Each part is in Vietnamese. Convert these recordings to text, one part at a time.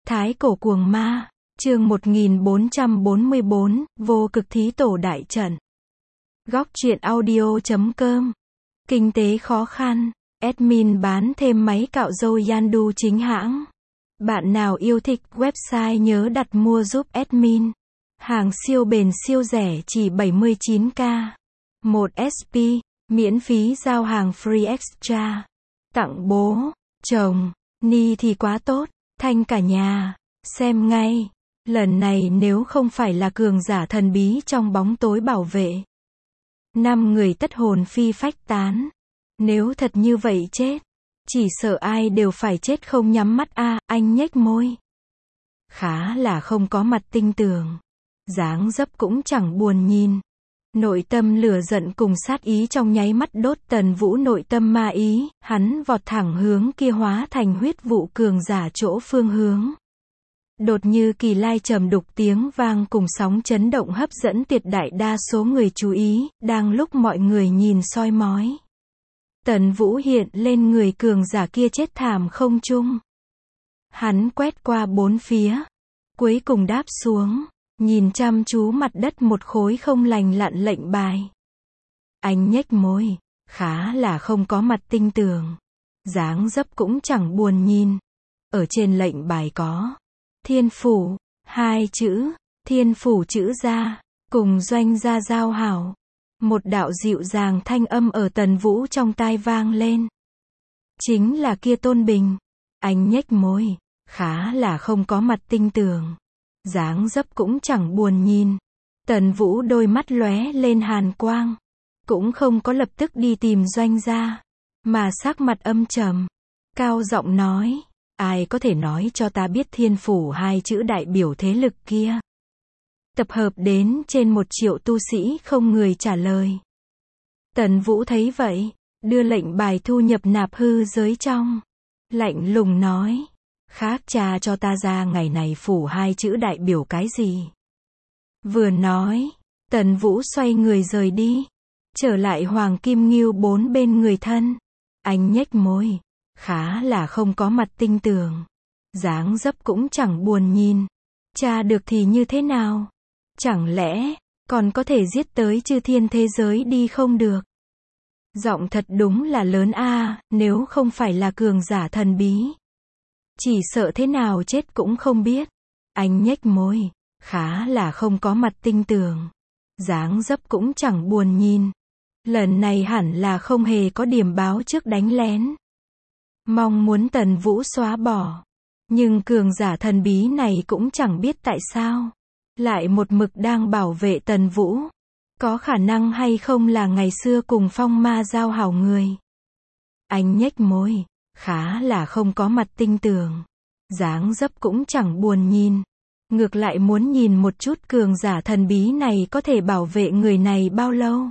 Thái cổ cuồng ma, chương 1444, vô cực thí tổ đại trận. Góc truyện audio.com. Kinh tế khó khăn, admin bán thêm máy cạo râu Yandu chính hãng. Bạn nào yêu thích website nhớ đặt mua giúp admin. Hàng siêu bền siêu rẻ chỉ 79k. 1 SP, miễn phí giao hàng free extra. Tặng bố, chồng, ni thì quá tốt, thanh cả nhà. Xem ngay, lần này nếu không phải là cường giả thần bí trong bóng tối bảo vệ. 5 người tất hồn phi phách tán. Nếu thật như vậy chết, chỉ sợ ai đều phải chết không nhắm mắt a. Anh nhếch môi. Khá là không có mặt tinh tường. Dáng dấp cũng chẳng buồn nhìn. Nội tâm lửa giận cùng sát ý trong nháy mắt đốt Tần Vũ nội tâm ma ý, hắn vọt thẳng hướng kia hóa thành huyết vụ cường giả chỗ phương hướng. Đột như kỳ lai trầm đục tiếng vang cùng sóng chấn động hấp dẫn tuyệt đại đa số người chú ý, đang lúc mọi người nhìn soi mói. Tần Vũ hiện lên người cường giả kia chết thảm không trung. Hắn quét qua bốn phía, cuối cùng đáp xuống, nhìn chăm chú mặt đất một khối không lành lặn lệnh bài. Anh nhếch môi, khá là không có mặt tinh tường. Dáng dấp cũng chẳng buồn nhìn. Ở trên lệnh bài có Thiên Phủ, 2 chữ, Thiên Phủ chữ ra, cùng doanh gia giao hảo. Một đạo dịu dàng thanh âm ở Tần Vũ trong tai vang lên. Chính là kia Tôn Bình. Anh nhếch môi, khá là không có mặt tinh tường. Dáng dấp cũng chẳng buồn nhìn. Tần Vũ đôi mắt lóe lên hàn quang. Cũng không có lập tức đi tìm doanh gia, mà sắc mặt âm trầm, cao giọng nói. Ai có thể nói cho ta biết Thiên Phủ 2 chữ đại biểu thế lực kia? Tập hợp đến trên 1 triệu tu sĩ không người trả lời. Tần Vũ thấy vậy, đưa lệnh bài thu nhập nạp hư giới trong. Lạnh lùng nói. Khác cha cho ta ra ngày này Phủ 2 chữ đại biểu cái gì? Vừa nói, Tần Vũ xoay người rời đi. Trở lại Hoàng Kim Ngưu 4 bên người thân. Anh nhếch môi. Khá là không có mặt tinh tường. Dáng dấp cũng chẳng buồn nhìn. Cha được thì như thế nào? Chẳng lẽ, còn có thể giết tới chư thiên thế giới đi không được? Giọng thật đúng là lớn a, nếu không phải là cường giả thần bí. Chỉ sợ thế nào chết cũng không biết. Anh nhếch môi, khá là không có mặt tinh tường. Dáng dấp cũng chẳng buồn nhìn. Lần này hẳn là không hề có điểm báo trước đánh lén. Mong muốn Tần Vũ xóa bỏ. Nhưng cường giả thần bí này cũng chẳng biết tại sao lại một mực đang bảo vệ Tần Vũ. Có khả năng hay không là ngày xưa cùng phong ma giao hảo người? Anh nhếch môi, khá là không có mặt tinh tường. Dáng dấp cũng chẳng buồn nhìn. Ngược lại muốn nhìn một chút cường giả thần bí này có thể bảo vệ người này bao lâu.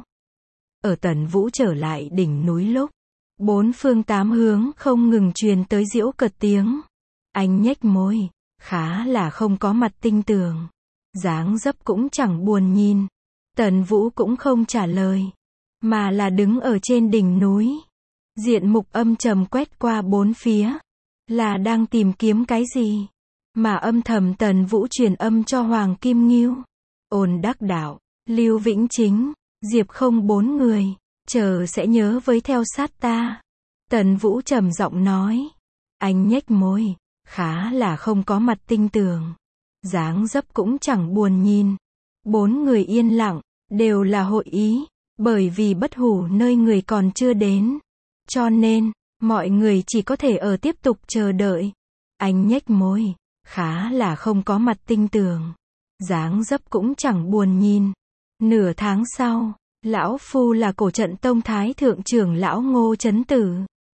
Ở Tần Vũ trở lại đỉnh núi lúc, 4 phương 8 hướng không ngừng truyền tới giễu cợt tiếng. Anh nhếch môi, khá là không có mặt tinh tường. Dáng dấp cũng chẳng buồn nhìn. Tần Vũ cũng không trả lời, mà là đứng ở trên đỉnh núi. Diện mục âm trầm quét qua bốn phía. Là đang tìm kiếm cái gì? Mà âm thầm Tần Vũ truyền âm cho Hoàng Kim Ngưu. Ôn Đắc Đạo, Lưu Vĩnh Chính, Diệp Không 4 người. Chờ sẽ nhớ với theo sát ta. Tần Vũ trầm giọng nói. Anh nhếch môi, khá là không có mặt tinh tường. Dáng dấp cũng chẳng buồn nhìn. 4 người yên lặng, đều là hội ý, bởi vì bất hủ nơi người còn chưa đến. Cho nên, mọi người chỉ có thể ở tiếp tục chờ đợi. Anh nhếch môi, khá là không có mặt tinh tường. Dáng dấp cũng chẳng buồn nhìn. Nửa tháng sau, lão phu là Cổ Trận Tông Thái thượng trưởng lão Ngô Chấn Tử.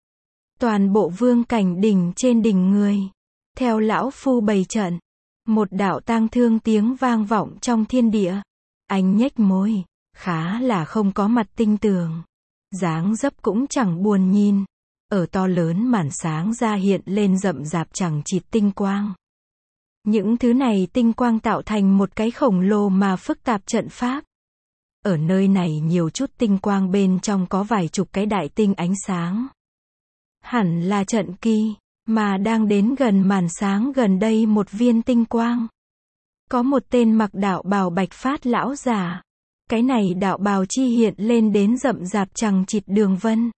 Toàn bộ vương cảnh đỉnh trên đỉnh người. Theo lão phu bày trận. Một đạo tang thương tiếng vang vọng trong thiên địa. Anh nhếch môi, khá là không có mặt tinh tường. Dáng dấp cũng chẳng buồn nhìn. Ở to lớn màn sáng ra hiện lên rậm rạp chẳng chịt tinh quang. Những thứ này tinh quang tạo thành một cái khổng lồ mà phức tạp trận pháp. Ở nơi này nhiều chút tinh quang bên trong có vài chục cái đại tinh ánh sáng. Hẳn là trận kỳ, Mà đang đến gần màn sáng gần đây một viên tinh quang. Có một tên mặc đạo bào bạch phát lão giả. Cái này đạo bào chi hiện lên đến rậm rạp chằng chịt đường vân.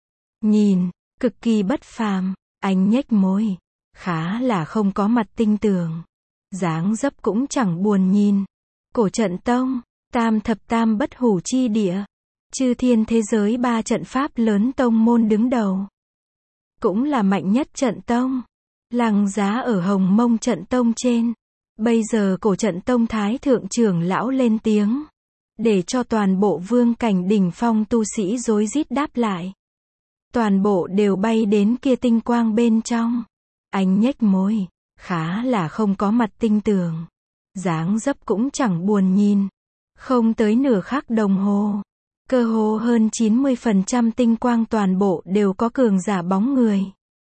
Nhìn, cực kỳ bất phàm, anh nhếch môi. Khá là không có mặt tinh tường. Dáng dấp cũng chẳng buồn nhìn. Cổ trận tông, tam thập tam bất hủ chi địa. Chư thiên thế giới 3 trận pháp lớn tông môn đứng đầu. Cũng là mạnh nhất trận tông. Lăng giá ở Hồng Mông trận tông trên. Bây giờ cổ trận tông thái thượng trưởng lão lên tiếng. Để cho toàn bộ vương cảnh đỉnh phong tu sĩ rối rít đáp lại. Toàn bộ đều bay đến kia tinh quang bên trong. Anh nhếch môi. Khá là không có mặt tinh tường. Dáng dấp cũng chẳng buồn nhìn. Không tới nửa khắc đồng hồ. Cơ hồ hơn 90% tinh quang toàn bộ đều có cường giả bóng người.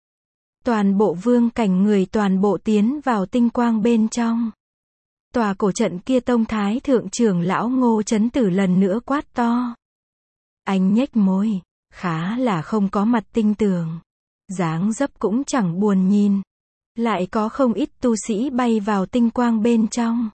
Toàn bộ vương cảnh người toàn bộ tiến vào tinh quang bên trong. Tòa cổ trận kia tông thái thượng trưởng lão Ngô Chấn Tử lần nữa quát to. Anh nhếch môi. Khá là không có mặt tinh tường. Dáng dấp cũng chẳng buồn nhìn. Lại có không ít tu sĩ bay vào tinh quang bên trong.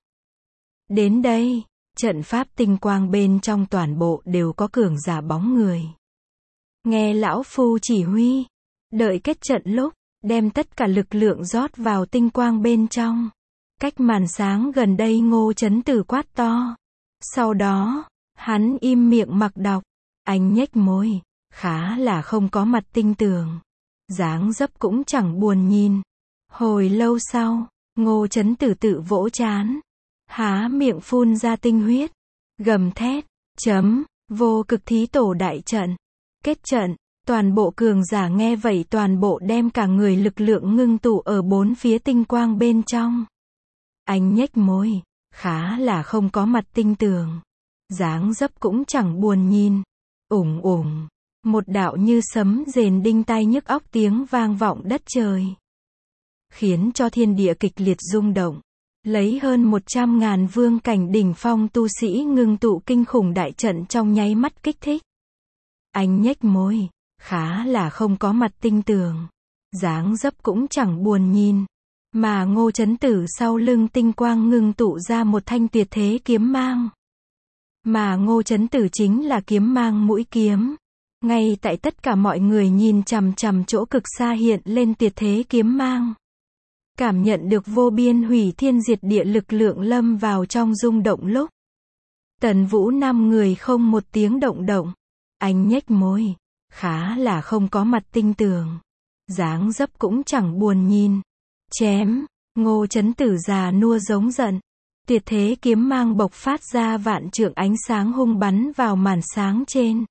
Đến đây, trận pháp tinh quang bên trong toàn bộ đều có cường giả bóng người. Nghe lão phu chỉ huy, đợi kết trận lúc, đem tất cả lực lượng rót vào tinh quang bên trong. Cách màn sáng gần đây Ngô Chấn Tử quát to. Sau đó, hắn im miệng mặc đọc, anh nhếch môi, khá là không có mặt tinh tường. Dáng dấp cũng chẳng buồn nhìn. Hồi lâu sau, Ngô Chấn Tử tự vỗ trán, há miệng phun ra tinh huyết, gầm thét, vô cực thí tổ đại trận. Kết trận, toàn bộ cường giả nghe vậy toàn bộ đem cả người lực lượng ngưng tụ ở bốn phía tinh quang bên trong. Anh nhếch môi, khá là không có mặt tinh tường. Dáng dấp cũng chẳng buồn nhìn. Một đạo như sấm rền đinh tai nhức óc tiếng vang vọng đất trời. Khiến cho thiên địa kịch liệt rung động. Lấy hơn 100.000 vương cảnh đỉnh phong tu sĩ ngưng tụ kinh khủng đại trận trong nháy mắt kích thích. Anh nhếch môi, khá là không có mặt tinh tường. Dáng dấp cũng chẳng buồn nhìn. Mà Ngô Chấn Tử sau lưng tinh quang ngưng tụ ra một thanh tuyệt thế kiếm mang. Mà Ngô Chấn Tử chính là kiếm mang mũi kiếm. Ngay tại tất cả mọi người nhìn chằm chằm chỗ cực xa hiện lên tuyệt thế kiếm mang. Cảm nhận được vô biên hủy thiên diệt địa lực lượng lâm vào trong rung động lúc. Tần Vũ 5 người không một tiếng động. Anh nhếch môi, khá là không có mặt tinh tường. Dáng dấp cũng chẳng buồn nhìn. Chém, Ngô Chấn Tử già nua giống giận. Tuyệt thế kiếm mang bộc phát ra vạn trượng ánh sáng hung bắn vào màn sáng trên.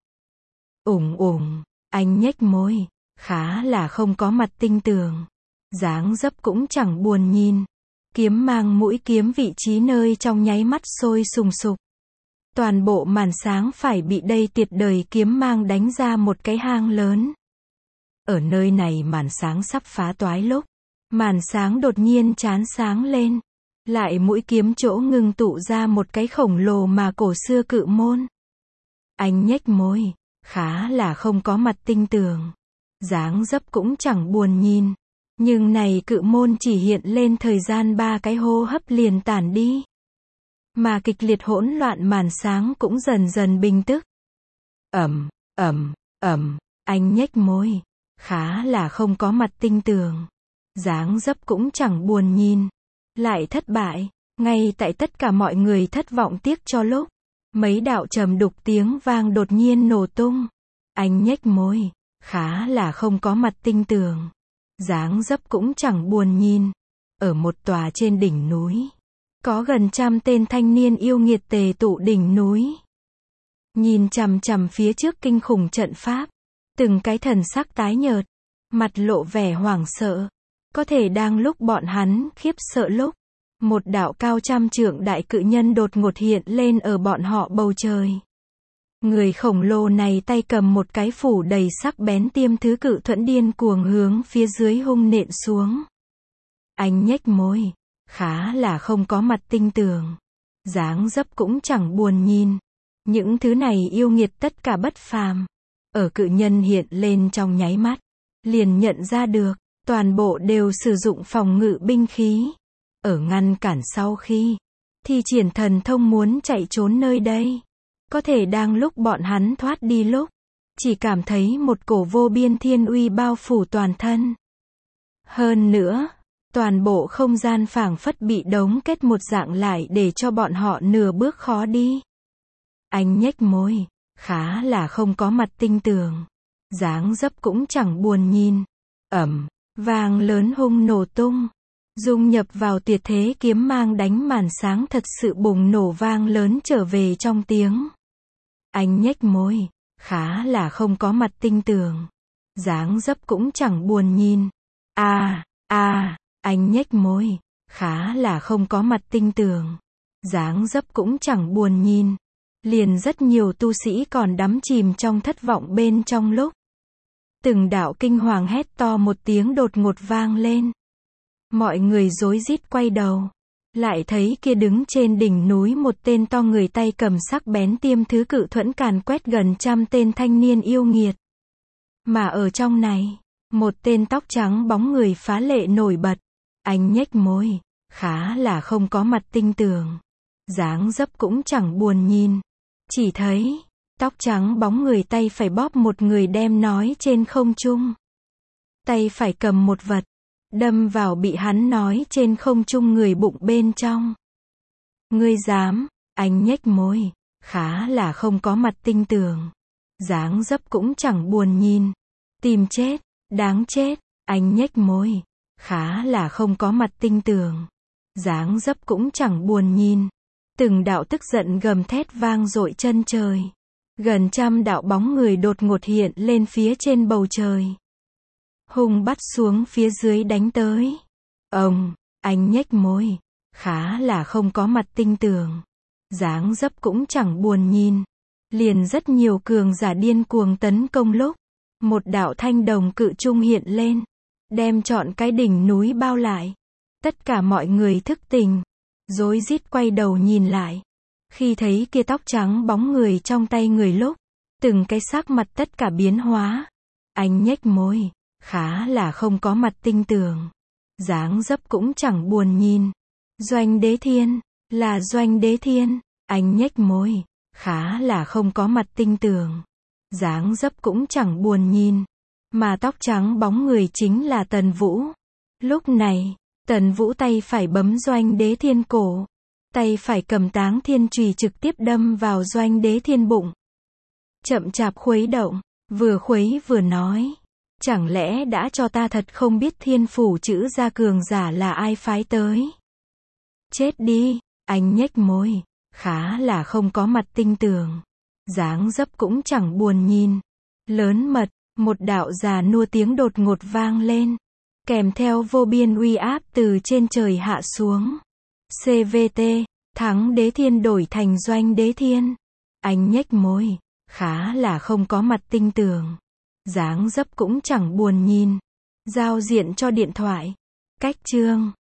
Anh nhếch môi, khá là không có mặt tinh tường. Dáng dấp cũng chẳng buồn nhìn. Kiếm mang mũi kiếm vị trí nơi trong nháy mắt sôi sùng sục. Toàn bộ màn sáng phải bị đây tuyệt đời kiếm mang đánh ra một cái hang lớn. Ở nơi này màn sáng sắp phá toái lúc. Màn sáng đột nhiên chán sáng lên. Lại mũi kiếm chỗ ngưng tụ ra một cái khổng lồ mà cổ xưa cự môn. Anh nhếch môi, khá là không có mặt tinh tường. Dáng dấp cũng chẳng buồn nhìn. Nhưng này cự môn chỉ hiện lên thời gian 3 cái hô hấp liền tản đi. Mà kịch liệt hỗn loạn màn sáng cũng dần dần bình tức. Anh nhếch môi, khá là không có mặt tinh tường. Dáng dấp cũng chẳng buồn nhìn. Lại thất bại, ngay tại tất cả mọi người thất vọng tiếc cho lúc. Mấy đạo trầm đục tiếng vang đột nhiên nổ tung. Anh nhếch môi, khá là không có mặt tinh tường. Dáng dấp cũng chẳng buồn nhìn. Ở một tòa trên đỉnh núi. Có gần 100 tên thanh niên yêu nghiệt tề tụ đỉnh núi. Nhìn chằm chằm phía trước kinh khủng trận pháp. Từng cái thần sắc tái nhợt. Mặt lộ vẻ hoảng sợ. Có thể đang lúc bọn hắn khiếp sợ lúc. Một đạo cao 100 trượng đại cự nhân đột ngột hiện lên ở bọn họ bầu trời. Người khổng lồ này tay cầm một cái phủ đầy sắc bén tiêm thứ cự thuẫn điên cuồng hướng phía dưới hung nện xuống. Anh nhếch môi, khá là không có mặt tinh tường. Dáng dấp cũng chẳng buồn nhìn. Những thứ này yêu nghiệt tất cả bất phàm. Ở cự nhân hiện lên trong nháy mắt. Liền nhận ra được, Toàn bộ đều sử dụng phòng ngự binh khí. Ở ngăn cản sau khi thi triển thần thông muốn chạy trốn nơi đây. Có thể đang lúc bọn hắn thoát đi lúc, chỉ cảm thấy một cổ vô biên thiên uy bao phủ toàn thân. Hơn nữa, toàn bộ không gian phảng phất bị đóng kết một dạng lại để cho bọn họ nửa bước khó đi. Anh nhếch môi, khá là không có mặt tinh tường. Dáng dấp cũng chẳng buồn nhìn. Vang lớn hung nổ tung. Dung nhập vào tuyệt thế kiếm mang đánh màn sáng thật sự bùng nổ vang lớn trở về trong tiếng. Anh nhếch môi, khá là không có mặt tinh tường. Dáng dấp cũng chẳng buồn nhìn. Anh nhếch môi, khá là không có mặt tinh tường. Dáng dấp cũng chẳng buồn nhìn. Liền rất nhiều tu sĩ còn đắm chìm trong thất vọng bên trong lúc. Từng đạo kinh hoàng hét to một tiếng đột ngột vang lên. Mọi người rối rít quay đầu. Lại thấy kia đứng trên đỉnh núi một tên to người tay cầm sắc bén tiêm thứ cự thuẫn càn quét gần 100 tên thanh niên yêu nghiệt. Mà ở trong này, một tên tóc trắng bóng người phá lệ nổi bật. Anh nhếch môi, khá là không có mặt tinh tường. Dáng dấp cũng chẳng buồn nhìn. Chỉ thấy, tóc trắng bóng người tay phải bóp một người đem nói trên không trung. Tay phải cầm một vật, đâm vào bị hắn nói trên không trung người bụng bên trong. Ngươi dám, anh nhếch môi, khá là không có mặt tinh tường. Dáng dấp cũng chẳng buồn nhìn. Tìm chết, đáng chết, anh nhếch môi, khá là không có mặt tinh tường. Dáng dấp cũng chẳng buồn nhìn. Từng đạo tức giận gầm thét vang dội chân trời. Gần 100 đạo bóng người đột ngột hiện lên phía trên bầu trời. Hung bắt xuống phía dưới đánh tới. Anh nhếch môi, khá là không có mặt tinh tường. Dáng dấp cũng chẳng buồn nhìn. Liền rất nhiều cường giả điên cuồng tấn công lúc. Một đạo thanh đồng cự trung hiện lên. Đem trọn cái đỉnh núi bao lại. Tất cả mọi người thức tỉnh. Rối rít quay đầu nhìn lại. Khi thấy kia tóc trắng bóng người trong tay người lúc. Từng cái sắc mặt tất cả biến hóa. Anh nhếch môi, khá là không có mặt tinh tường. Dáng dấp cũng chẳng buồn nhìn. Doanh Đế Thiên, là Doanh Đế Thiên. Anh nhếch môi, khá là không có mặt tinh tường. Dáng dấp cũng chẳng buồn nhìn. Mà tóc trắng bóng người chính là Tần Vũ. Lúc này, Tần Vũ tay phải bấm Doanh Đế Thiên cổ. Tay phải cầm Táng Thiên chùy trực tiếp đâm vào Doanh Đế Thiên bụng. Chậm chạp khuấy động, vừa khuấy vừa nói. Chẳng lẽ đã cho ta thật không biết thiên phủ chữ gia cường giả là ai phái tới? Chết đi, anh nhếch môi, khá là không có mặt tinh tường. Dáng dấp cũng chẳng buồn nhìn. Lớn mật, một đạo già nua tiếng đột ngột vang lên. Kèm theo vô biên uy áp từ trên trời hạ xuống. CVT, thắng Đế Thiên đổi thành Doanh Đế Thiên. Anh nhếch môi, khá là không có mặt tinh tường. Dáng dấp cũng chẳng buồn nhìn. Giao diện cho điện thoại. Cách chương